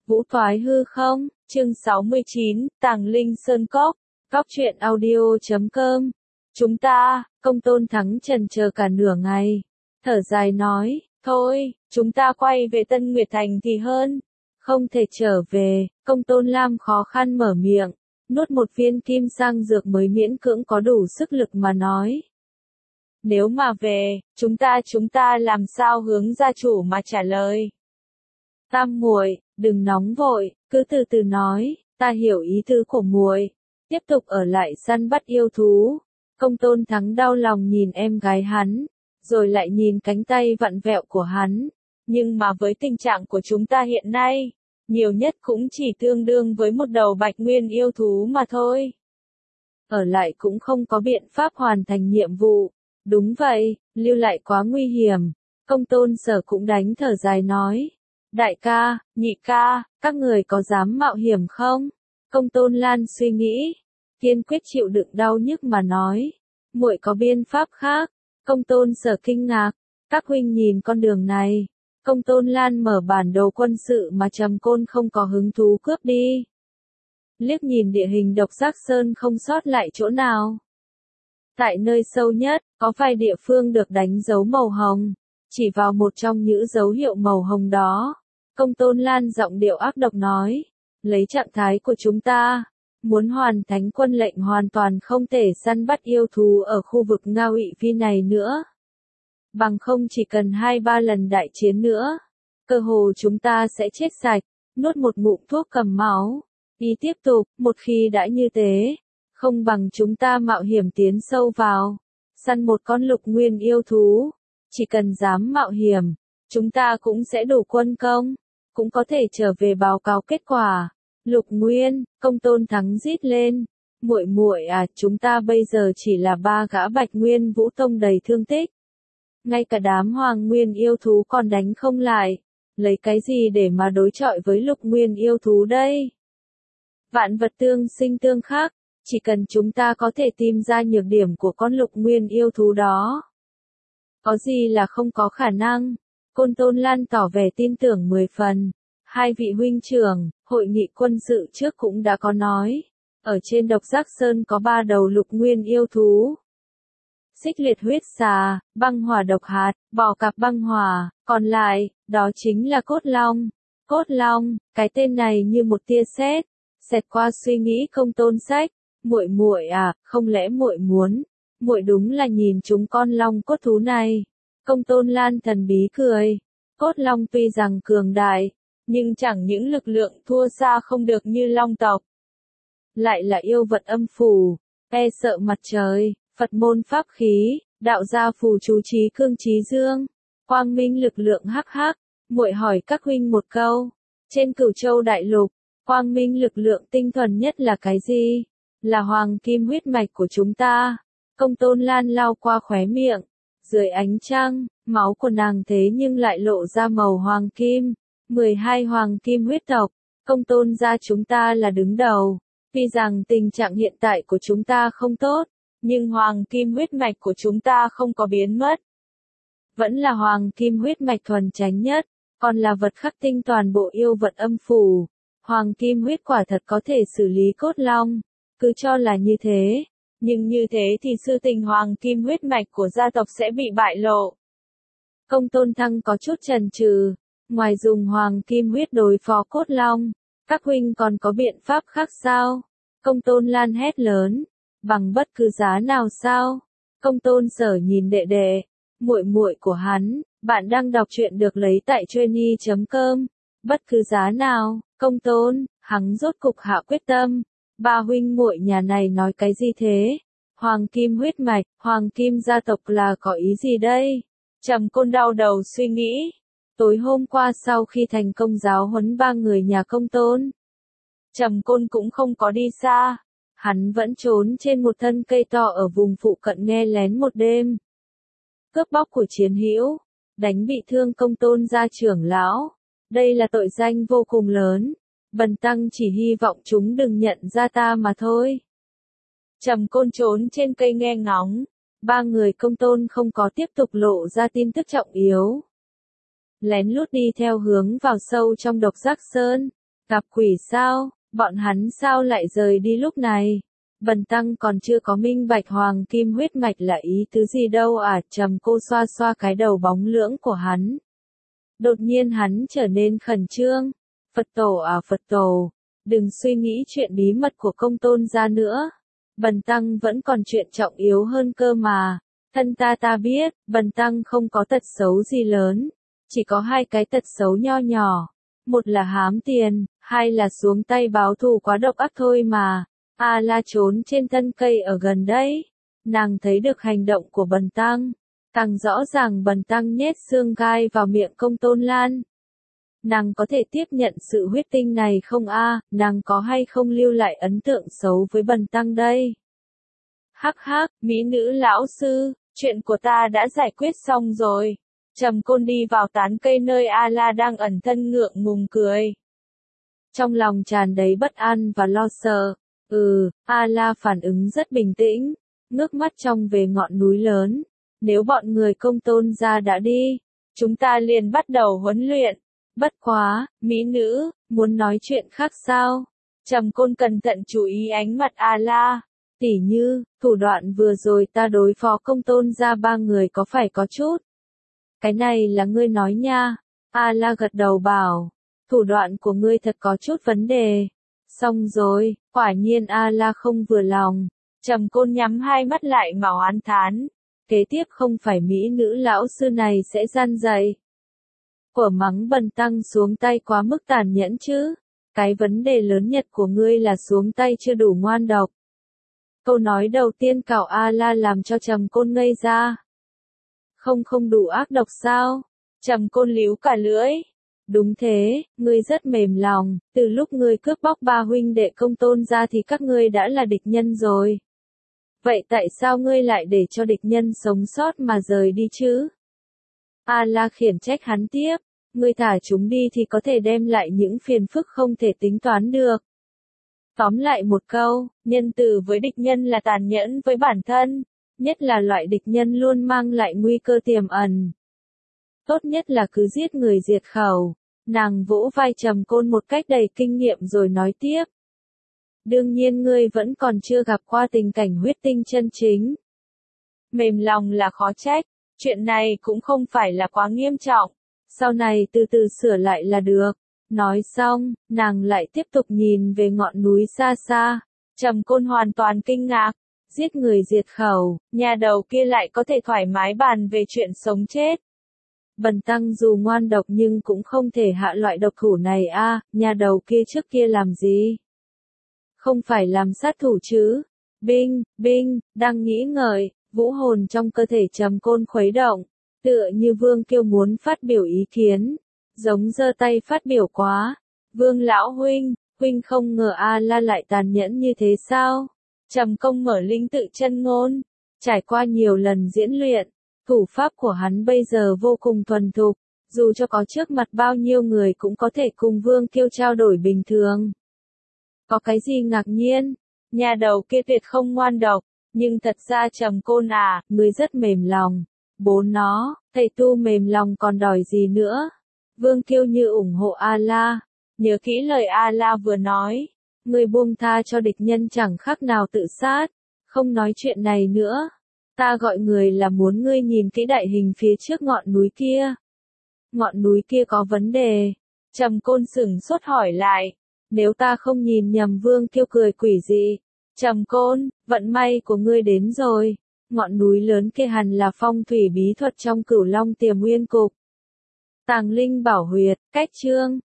Vũ Thoái Hư Không, chương 69, Tàng Linh Sơn Cốc, Cóc truyện audio.com. Chúng ta, Công Tôn Thắng chần chờ cả nửa ngày, thở dài nói, thôi, chúng ta quay về Tân Nguyệt Thành thì hơn. Không thể trở về, Công Tôn Lam khó khăn mở miệng, nuốt một viên kim sang dược mới miễn cưỡng có đủ sức lực mà nói. Nếu mà về, chúng ta làm sao hướng gia chủ mà trả lời? Tam muội, đừng nóng vội, cứ từ từ nói, ta hiểu ý tứ của muội. Tiếp tục ở lại săn bắt yêu thú. Công Tôn Thắng đau lòng nhìn em gái hắn, rồi lại nhìn cánh tay vặn vẹo của hắn. Nhưng mà với tình trạng của chúng ta hiện nay, nhiều nhất cũng chỉ tương đương với một đầu bạch nguyên yêu thú mà thôi. Ở lại cũng không có biện pháp hoàn thành nhiệm vụ. Đúng vậy, lưu lại quá nguy hiểm. Công Tôn Sở cũng đánh thở dài nói. Đại ca, nhị ca, các người có dám mạo hiểm không? Công Tôn Lan suy nghĩ, kiên quyết chịu đựng đau nhức mà nói. Muội có biện pháp khác. Công Tôn Sở kinh ngạc, các huynh nhìn con đường này. Công Tôn Lan mở bản đồ quân sự mà Trầm Côn không có hứng thú cướp đi. Liếc nhìn địa hình Độc Giác Sơn không sót lại chỗ nào. Tại nơi sâu nhất, có vài địa phương được đánh dấu màu hồng. Chỉ vào một trong những dấu hiệu màu hồng đó, Công Tôn Lan giọng điệu ác độc nói, lấy trạng thái của chúng ta, muốn hoàn thành quân lệnh hoàn toàn không thể săn bắt yêu thú ở khu vực Ngao Ị Phi này nữa. Bằng không chỉ cần 2-3 lần đại chiến nữa, cơ hồ chúng ta sẽ chết sạch, nuốt một ngụm thuốc cầm máu. Đi tiếp tục, một khi đã như thế, không bằng chúng ta mạo hiểm tiến sâu vào, săn một con lục nguyên yêu thú. Chỉ cần dám mạo hiểm, chúng ta cũng sẽ đủ quân công, cũng có thể trở về báo cáo kết quả. Lục Nguyên, Công Tôn Thắng rít lên, muội muội à, chúng ta bây giờ chỉ là 3 gã Bạch Nguyên Vũ Tông đầy thương tích. Ngay cả đám Hoàng Nguyên yêu thú còn đánh không lại, lấy cái gì để mà đối chọi với Lục Nguyên yêu thú đây? Vạn vật tương sinh tương khắc, chỉ cần chúng ta có thể tìm ra nhược điểm của con Lục Nguyên yêu thú đó. Có gì là không có khả năng? Công Tôn Lan tỏ vẻ tin tưởng 10 phần. Hai vị huynh trưởng, hội nghị quân sự trước cũng đã có nói. Ở trên Độc Giác Sơn có 3 đầu lục nguyên yêu thú. Xích liệt huyết xà, băng hỏa độc hạt, bò cạp băng hỏa, còn lại, đó chính là cốt long. Cốt long, cái tên này như một tia sét, xẹt qua suy nghĩ Công Tôn Sách. Muội muội à, không lẽ muội muốn? Muội đúng là nhìn chúng con long cốt thú này. Công Tôn Lan thần bí cười. Cốt long tuy rằng cường đại, nhưng chẳng những lực lượng thua xa không được như long tộc. Lại là yêu vật âm phủ, e sợ mặt trời, Phật môn pháp khí, đạo gia phù chú trí cương trí dương, quang minh lực lượng hắc hắc. Muội hỏi các huynh một câu, trên Cửu Châu đại lục, quang minh lực lượng tinh thuần nhất là cái gì? Là hoàng kim huyết mạch của chúng ta. Công Tôn Lan lau qua khóe miệng, dưới ánh trăng, máu của nàng thế nhưng lại lộ ra màu hoàng kim. 12 hoàng kim huyết tộc, Công Tôn gia chúng ta là đứng đầu. Tuy rằng tình trạng hiện tại của chúng ta không tốt, nhưng hoàng kim huyết mạch của chúng ta không có biến mất. Vẫn là hoàng kim huyết mạch thuần chánh nhất, còn là vật khắc tinh toàn bộ yêu vật âm phủ. Hoàng kim huyết quả thật có thể xử lý cốt long, cứ cho là như thế. Nhưng như thế thì sự tình hoàng kim huyết mạch của gia tộc sẽ bị bại lộ. Công Tôn Thăng có chút chần chừ, ngoài dùng hoàng kim huyết đối phó cốt long, các huynh còn có biện pháp khác sao? Công Tôn Lan hét lớn, bằng bất cứ giá nào sao? Công Tôn Sở nhìn đệ đệ, muội muội của hắn, bạn đang đọc truyện được lấy tại Truyeni.com. Bất cứ giá nào, Công Tôn, hắn rốt cục hạ quyết tâm. Ba huynh muội nhà này nói cái gì thế? Hoàng kim huyết mạch, hoàng kim gia tộc là có ý gì đây? Trầm Côn đau đầu suy nghĩ. Tối hôm qua sau khi thành công giáo huấn 3 người nhà Công Tôn, Trầm Côn cũng không có đi xa. Hắn vẫn trốn trên một thân cây to ở vùng phụ cận nghe lén một đêm. Cướp bóc của chiến hữu, đánh bị thương Công Tôn gia trưởng lão. Đây là tội danh vô cùng lớn. Bần tăng chỉ hy vọng chúng đừng nhận ra ta mà thôi. Trầm Côn trốn trên cây nghe ngóng. 3 người Công Tôn không có tiếp tục lộ ra tin tức trọng yếu. Lén lút đi theo hướng vào sâu trong Độc Giác Sơn. Gặp quỷ sao, bọn hắn sao lại rời đi lúc này? Bần tăng còn chưa có minh bạch hoàng kim huyết mạch là ý tứ gì đâu à, Trầm Cô xoa xoa cái đầu bóng lưỡng của hắn. Đột nhiên hắn trở nên khẩn trương. Phật tổ à Phật tổ, đừng suy nghĩ chuyện bí mật của công tôn gia nữa. Bần tăng vẫn còn chuyện trọng yếu hơn cơ mà. Thân ta biết, bần tăng không có tật xấu gì lớn. Chỉ có hai cái tật xấu nho nhỏ. Một là hám tiền, hai là xuống tay báo thù quá độc ác thôi mà. A La trốn trên thân cây ở gần đấy. Nàng thấy được hành động của bần tăng. Càng rõ ràng bần tăng nhét xương gai vào miệng công tôn lan. Nàng có thể tiếp nhận sự huyết tinh này không a? Nàng có hay không lưu lại ấn tượng xấu với bần tăng đây? Hắc hắc, mỹ nữ lão sư, chuyện của ta đã giải quyết xong rồi. Trầm Côn đi vào tán cây nơi A La đang ẩn thân ngượng ngùng cười. Trong lòng tràn đầy bất an và lo sợ. A La phản ứng rất bình tĩnh, ngước mắt trông về ngọn núi lớn. Nếu bọn người công tôn gia đã đi, chúng ta liền bắt đầu huấn luyện. Bất quá, mỹ nữ, muốn nói chuyện khác sao? Trầm Côn cẩn thận chú ý ánh mặt A La. Tỉ như, thủ đoạn vừa rồi ta đối phó công tôn gia 3 người có phải có chút? Cái này là ngươi nói nha. A La gật đầu bảo, thủ đoạn của ngươi thật có chút vấn đề. Xong rồi, quả nhiên A La không vừa lòng. Trầm Côn nhắm hai mắt lại mà oán thán. Kế tiếp không phải mỹ nữ lão sư này sẽ gian dạy. Của mắng bần tăng xuống tay quá mức tàn nhẫn chứ. Cái vấn đề lớn nhất của ngươi là xuống tay chưa đủ ngoan độc. Câu nói đầu tiên cảo A La làm cho Trầm Côn ngây ra. Không đủ ác độc sao? Trầm Côn líu cả lưỡi. Đúng thế, ngươi rất mềm lòng, từ lúc ngươi cướp bóc 3 huynh đệ công tôn ra thì các ngươi đã là địch nhân rồi. Vậy tại sao ngươi lại để cho địch nhân sống sót mà rời đi chứ? A La khiển trách hắn tiếp, ngươi thả chúng đi thì có thể đem lại những phiền phức không thể tính toán được. Tóm lại một câu, nhân từ với địch nhân là tàn nhẫn với bản thân, nhất là loại địch nhân luôn mang lại nguy cơ tiềm ẩn. Tốt nhất là cứ giết người diệt khẩu. Nàng vỗ vai Trầm Côn một cách đầy kinh nghiệm rồi nói tiếp. Đương nhiên ngươi vẫn còn chưa gặp qua tình cảnh huyết tinh chân chính. Mềm lòng là khó trách, chuyện này cũng không phải là quá nghiêm trọng. Sau này từ từ sửa lại là được. Nói xong, nàng lại tiếp tục nhìn về ngọn núi xa xa. Trầm Côn hoàn toàn kinh ngạc. Giết người diệt khẩu, nhà đầu kia lại có thể thoải mái bàn về chuyện sống chết. Bần tăng dù ngoan độc nhưng cũng không thể hạ loại độc thủ này a. Nhà đầu kia trước kia làm gì? Không phải làm sát thủ chứ? Binh, đang nghĩ ngợi, vũ hồn trong cơ thể Trầm Côn khuấy động, tựa như Vương Kiêu muốn phát biểu ý kiến, giống giơ tay phát biểu quá. Vương lão huynh không ngờ A La lại tàn nhẫn như thế sao? Trầm Công mở linh tự chân ngôn, trải qua nhiều lần diễn luyện, thủ pháp của hắn bây giờ vô cùng thuần thục, dù cho có trước mặt bao nhiêu người cũng có thể cùng Vương Kiêu trao đổi bình thường. Có cái gì ngạc nhiên? Nhà đầu kia tuyệt không ngoan độc, nhưng thật ra Trầm Côn à, người rất mềm lòng. Bố nó, thầy tu mềm lòng còn đòi gì nữa? Vương Kiêu như ủng hộ A La, nhớ kỹ lời A La vừa nói. Người buông tha cho địch nhân chẳng khác nào tự sát. Không nói chuyện này nữa. Ta gọi người là muốn ngươi nhìn kỹ đại hình phía trước ngọn núi kia. Ngọn núi kia có vấn đề. Trầm Côn sửng sốt hỏi lại. Nếu ta không nhìn nhầm Vương Kiêu cười quỷ dị. Trầm Côn, vận may của ngươi đến rồi. Ngọn núi lớn kia hẳn là phong thủy bí thuật trong Cửu Long Tiềm Nguyên Cục. Tàng Linh Bảo Huyệt, cách chương